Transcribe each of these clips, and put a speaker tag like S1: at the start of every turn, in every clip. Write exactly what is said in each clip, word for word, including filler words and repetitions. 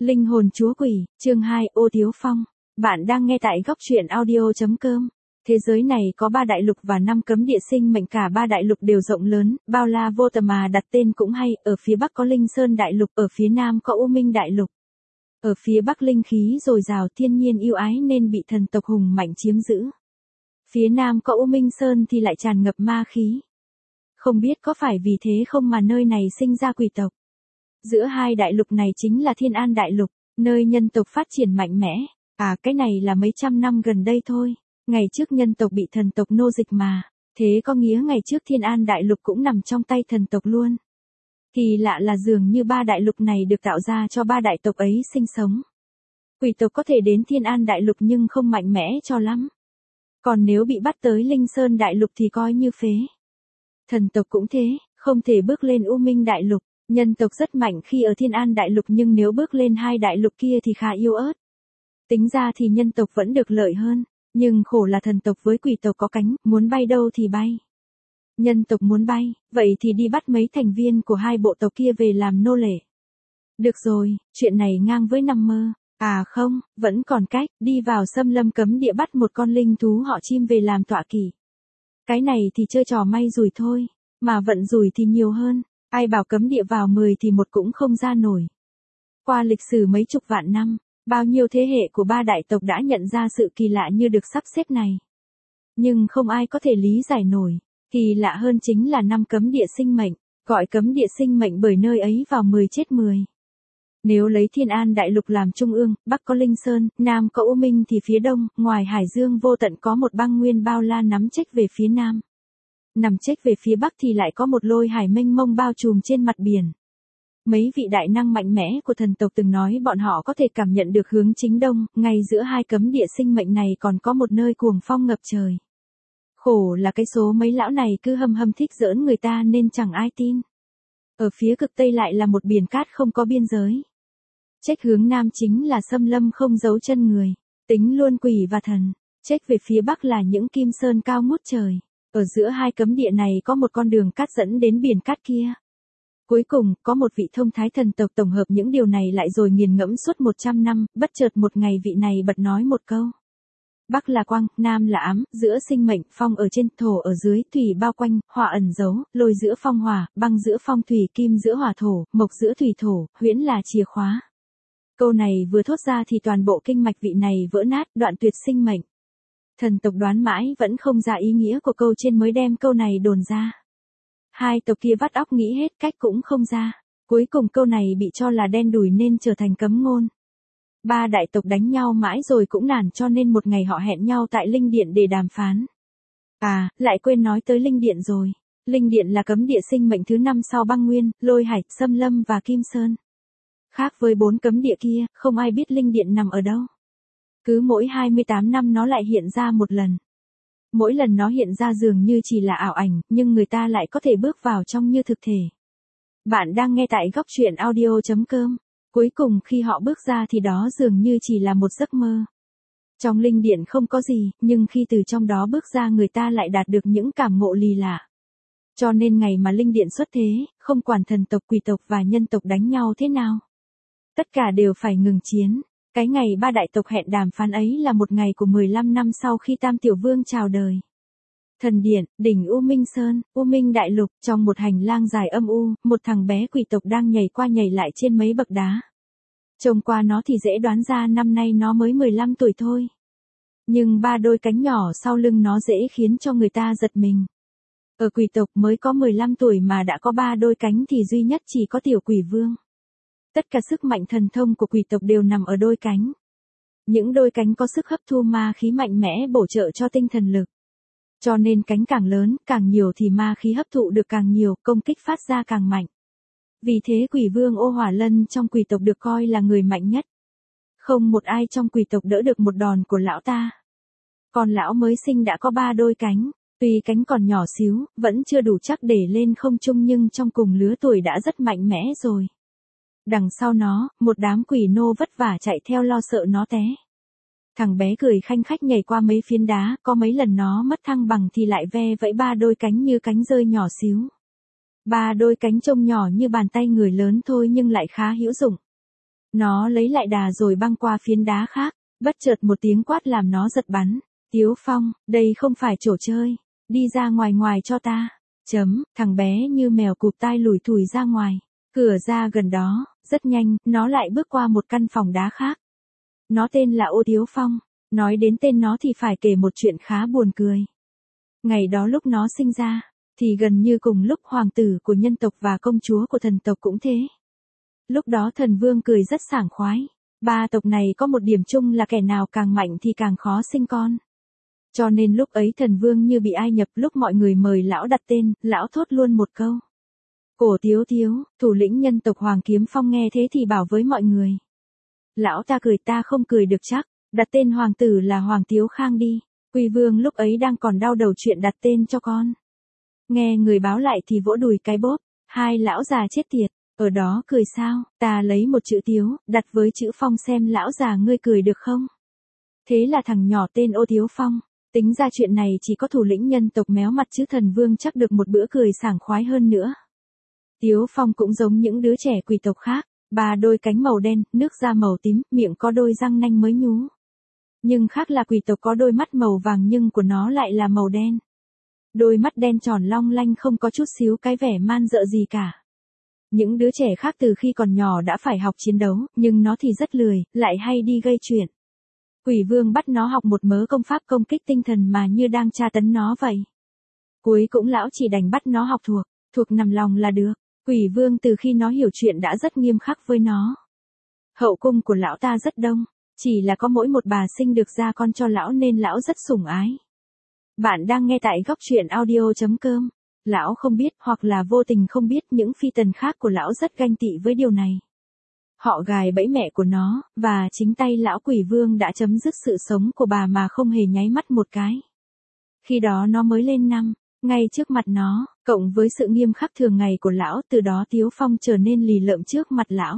S1: Linh hồn chúa quỷ, chương hai, Ô Tiếu Phong. Bạn đang nghe tại góc truyện audio.com. Thế giới này có ba đại lục và năm cấm địa sinh mệnh, cả ba đại lục đều rộng lớn, bao la vô tận mà đặt tên cũng hay. Ở phía bắc có Linh Sơn đại lục, ở phía nam có U Minh đại lục. Ở phía bắc linh khí dồi dào, thiên nhiên yêu ái nên bị thần tộc hùng mạnh chiếm giữ. Phía nam có U Minh Sơn thì lại tràn ngập ma khí. Không biết có phải vì thế không mà nơi này sinh ra quỷ tộc. Giữa hai đại lục này chính là Thiên An đại lục, nơi nhân tộc phát triển mạnh mẽ. À, cái này là mấy trăm năm gần đây thôi. Ngày trước nhân tộc bị thần tộc nô dịch mà. Thế có nghĩa ngày trước Thiên An đại lục cũng nằm trong tay thần tộc luôn. Kỳ lạ là dường như ba đại lục này được tạo ra cho ba đại tộc ấy sinh sống. Quỷ tộc có thể đến Thiên An đại lục nhưng không mạnh mẽ cho lắm. Còn nếu bị bắt tới Linh Sơn đại lục thì coi như phế. Thần tộc cũng thế, không thể bước lên U Minh đại lục. Nhân tộc rất mạnh khi ở Thiên An đại lục nhưng nếu bước lên hai đại lục kia thì khá yếu ớt. Tính ra thì nhân tộc vẫn được lợi hơn, nhưng khổ là thần tộc với quỷ tộc có cánh, muốn bay đâu thì bay. Nhân tộc muốn bay, vậy thì đi bắt mấy thành viên của hai bộ tộc kia về làm nô lệ. Được rồi, chuyện này ngang với nằm mơ. À không, vẫn còn cách, đi vào xâm lâm cấm địa bắt một con linh thú họ chim về làm tọa kỵ. Cái này thì chơi trò may rủi thôi, mà vận rủi thì nhiều hơn. Ai bảo cấm địa vào mười thì một cũng không ra nổi. Qua lịch sử mấy chục vạn năm, bao nhiêu thế hệ của ba đại tộc đã nhận ra sự kỳ lạ như được sắp xếp này. Nhưng không ai có thể lý giải nổi. Kỳ lạ hơn chính là năm cấm địa sinh mệnh, gọi cấm địa sinh mệnh bởi nơi ấy vào mười chết mười. Nếu lấy Thiên An đại lục làm trung ương, bắc có Linh Sơn, nam có U Minh thì phía đông, ngoài Hải Dương vô tận có một băng nguyên bao la nắm trách về phía nam. Nằm trách về phía bắc thì lại có một lôi hải mênh mông bao trùm trên mặt biển. Mấy vị đại năng mạnh mẽ của thần tộc từng nói bọn họ có thể cảm nhận được hướng chính đông, ngay giữa hai cấm địa sinh mệnh này còn có một nơi cuồng phong ngập trời. Khổ là cái số mấy lão này cứ hâm hâm thích giỡn người ta nên chẳng ai tin. Ở phía cực tây lại là một biển cát không có biên giới. Trách hướng nam chính là xâm lâm không giấu chân người, tính luôn quỷ và thần. Trách về phía bắc là những kim sơn cao ngút trời. Ở giữa hai cấm địa này có một con đường cát dẫn đến biển cát kia. Cuối cùng, có một vị thông thái thần tộc tổng hợp những điều này lại rồi nghiền ngẫm suốt một trăm năm, bất chợt một ngày vị này bật nói một câu. Bắc là quang, nam là ám, giữa sinh mệnh, phong ở trên, thổ ở dưới, thủy bao quanh, hỏa ẩn giấu, lôi giữa phong hỏa, băng giữa phong thủy, kim giữa hỏa thổ, mộc giữa thủy thổ, huyễn là chìa khóa. Câu này vừa thốt ra thì toàn bộ kinh mạch vị này vỡ nát, đoạn tuyệt sinh mệnh. Thần tộc đoán mãi vẫn không ra ý nghĩa của câu trên mới đem câu này đồn ra. Hai tộc kia vắt óc nghĩ hết cách cũng không ra. Cuối cùng câu này bị cho là đen đủi nên trở thành cấm ngôn. Ba đại tộc đánh nhau mãi rồi cũng nản cho nên một ngày họ hẹn nhau tại Linh Điện để đàm phán. À, lại quên nói tới Linh Điện rồi. Linh Điện là cấm địa sinh mệnh thứ năm sau băng nguyên, lôi hải, xâm lâm và kim sơn. Khác với bốn cấm địa kia, không ai biết Linh Điện nằm ở đâu. Cứ mỗi hai mươi tám năm nó lại hiện ra một lần. Mỗi lần nó hiện ra dường như chỉ là ảo ảnh, nhưng người ta lại có thể bước vào trong như thực thể. Bạn đang nghe tại góc truyện audio.com. Cuối cùng khi họ bước ra thì đó dường như chỉ là một giấc mơ. Trong linh điện không có gì, nhưng khi từ trong đó bước ra người ta lại đạt được những cảm ngộ lì lạ. Cho nên ngày mà linh điện xuất thế, không quản thần tộc, quỷ tộc và nhân tộc đánh nhau thế nào. Tất cả đều phải ngừng chiến. Cái ngày ba đại tộc hẹn đàm phán ấy là một ngày của mười lăm năm sau khi Tam Tiểu Vương chào đời. Thần điện, đỉnh U Minh Sơn, U Minh đại lục, trong một hành lang dài âm u, một thằng bé quỷ tộc đang nhảy qua nhảy lại trên mấy bậc đá. Trông qua nó thì dễ đoán ra năm nay nó mới mười lăm tuổi thôi. Nhưng ba đôi cánh nhỏ sau lưng nó dễ khiến cho người ta giật mình. Ở quỷ tộc mới có mười lăm tuổi mà đã có ba đôi cánh thì duy nhất chỉ có Tiểu Quỷ Vương. Tất cả sức mạnh thần thông của quỷ tộc đều nằm ở đôi cánh. Những đôi cánh có sức hấp thu ma khí mạnh mẽ bổ trợ cho tinh thần lực. Cho nên cánh càng lớn, càng nhiều thì ma khí hấp thụ được càng nhiều, công kích phát ra càng mạnh. Vì thế quỷ vương Ô Hỏa Lân trong quỷ tộc được coi là người mạnh nhất. Không một ai trong quỷ tộc đỡ được một đòn của lão ta. Còn lão mới sinh đã có ba đôi cánh, tuy cánh còn nhỏ xíu, vẫn chưa đủ chắc để lên không trung nhưng trong cùng lứa tuổi đã rất mạnh mẽ rồi. Đằng sau nó, một đám quỷ nô vất vả chạy theo lo sợ nó té. Thằng bé cười khanh khách nhảy qua mấy phiến đá, có mấy lần nó mất thăng bằng thì lại ve vẫy ba đôi cánh như cánh rơi nhỏ xíu. Ba đôi cánh trông nhỏ như bàn tay người lớn thôi nhưng lại khá hữu dụng. Nó lấy lại đà rồi băng qua phiến đá khác, bất chợt một tiếng quát làm nó giật bắn. Tiếu Phong, đây không phải chỗ chơi, đi ra ngoài ngoài cho ta. Chấm, thằng bé như mèo cụp tai lủi thủi ra ngoài, cửa ra gần đó, rất nhanh, nó lại bước qua một căn phòng đá khác. Nó tên là Ô Tiếu Phong, nói đến tên nó thì phải kể một chuyện khá buồn cười. Ngày đó lúc nó sinh ra, thì gần như cùng lúc hoàng tử của nhân tộc và công chúa của thần tộc cũng thế. Lúc đó thần vương cười rất sảng khoái, ba tộc này có một điểm chung là kẻ nào càng mạnh thì càng khó sinh con. Cho nên lúc ấy thần vương như bị ai nhập, lúc mọi người mời lão đặt tên, lão thốt luôn một câu. Cổ Tiếu Tiếu, thủ lĩnh nhân tộc Hoàng Kiếm Phong nghe thế thì bảo với mọi người. Lão ta cười, ta không cười được chắc, đặt tên hoàng tử là Hoàng Tiếu Khang đi. Quỳ vương lúc ấy đang còn đau đầu chuyện đặt tên cho con. Nghe người báo lại thì vỗ đùi cái bốp, hai lão già chết tiệt, ở đó cười sao, ta lấy một chữ Tiếu, đặt với chữ Phong xem lão già ngươi cười được không. Thế là thằng nhỏ tên Ô Tiếu Phong. Tính ra chuyện này chỉ có thủ lĩnh nhân tộc méo mặt chứ thần vương chắc được một bữa cười sảng khoái hơn nữa. Tiếu Phong cũng giống những đứa trẻ quỷ tộc khác, ba đôi cánh màu đen, nước da màu tím, miệng có đôi răng nanh mới nhú. Nhưng khác là quỷ tộc có đôi mắt màu vàng nhưng của nó lại là màu đen. Đôi mắt đen tròn long lanh không có chút xíu cái vẻ man dợ gì cả. Những đứa trẻ khác từ khi còn nhỏ đã phải học chiến đấu, nhưng nó thì rất lười, lại hay đi gây chuyện. Quỷ vương bắt nó học một mớ công pháp công kích tinh thần mà như đang tra tấn nó vậy. Cuối cũng lão chỉ đành bắt nó học thuộc, thuộc nằm lòng là được. Quỷ vương từ khi nó hiểu chuyện đã rất nghiêm khắc với nó. Hậu cung của lão ta rất đông, chỉ là có mỗi một bà sinh được ra con cho lão nên lão rất sủng ái. Bạn đang nghe tại góc truyện audio chấm com. Lão không biết hoặc là vô tình không biết những phi tần khác của lão rất ganh tị với điều này. Họ gài bẫy mẹ của nó, và chính tay lão quỷ vương đã chấm dứt sự sống của bà mà không hề nháy mắt một cái. Khi đó nó mới lên năm, ngay trước mặt nó, cộng với sự nghiêm khắc thường ngày của lão, từ đó Tiếu Phong trở nên lì lợm trước mặt lão.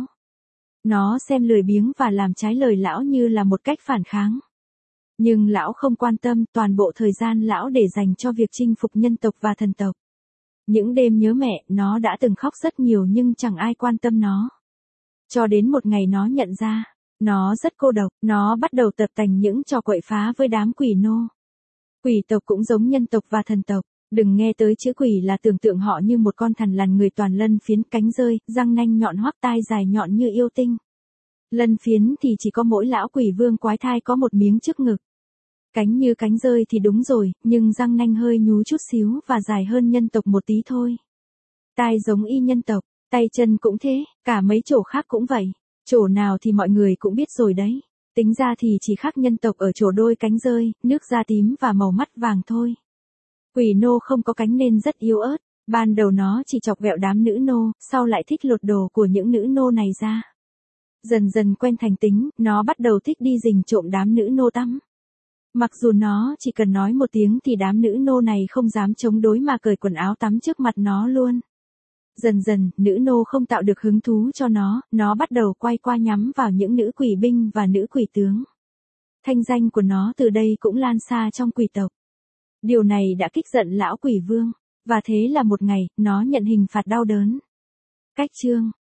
S1: Nó xem lười biếng và làm trái lời lão như là một cách phản kháng. Nhưng lão không quan tâm, toàn bộ thời gian lão để dành cho việc chinh phục nhân tộc và thần tộc. Những đêm nhớ mẹ, nó đã từng khóc rất nhiều nhưng chẳng ai quan tâm nó. Cho đến một ngày nó nhận ra, nó rất cô độc, nó bắt đầu tập tành những trò quậy phá với đám quỷ nô. Quỷ tộc cũng giống nhân tộc và thần tộc, đừng nghe tới chữ quỷ là tưởng tượng họ như một con thằn lằn người toàn lân phiến, cánh rơi, răng nanh nhọn hoắt, tai dài nhọn như yêu tinh. Lân phiến thì chỉ có mỗi lão quỷ vương quái thai có một miếng trước ngực. Cánh như cánh rơi thì đúng rồi, nhưng răng nanh hơi nhú chút xíu và dài hơn nhân tộc một tí thôi. Tai giống y nhân tộc. Tay chân cũng thế, cả mấy chỗ khác cũng vậy. Chỗ nào thì mọi người cũng biết rồi đấy. Tính ra thì chỉ khác nhân tộc ở chỗ đôi cánh rơi, nước da tím và màu mắt vàng thôi. Quỷ nô không có cánh nên rất yếu ớt. Ban đầu nó chỉ chọc ghẹo đám nữ nô, sau lại thích lột đồ của những nữ nô này ra. Dần dần quen thành tính, nó bắt đầu thích đi rình trộm đám nữ nô tắm. Mặc dù nó chỉ cần nói một tiếng thì đám nữ nô này không dám chống đối mà cởi quần áo tắm trước mặt nó luôn. Dần dần, nữ nô không tạo được hứng thú cho nó, nó bắt đầu quay qua nhắm vào những nữ quỷ binh và nữ quỷ tướng. Thanh danh của nó từ đây cũng lan xa trong quỷ tộc. Điều này đã kích giận lão quỷ vương, và thế là một ngày, nó nhận hình phạt đau đớn. Cách chương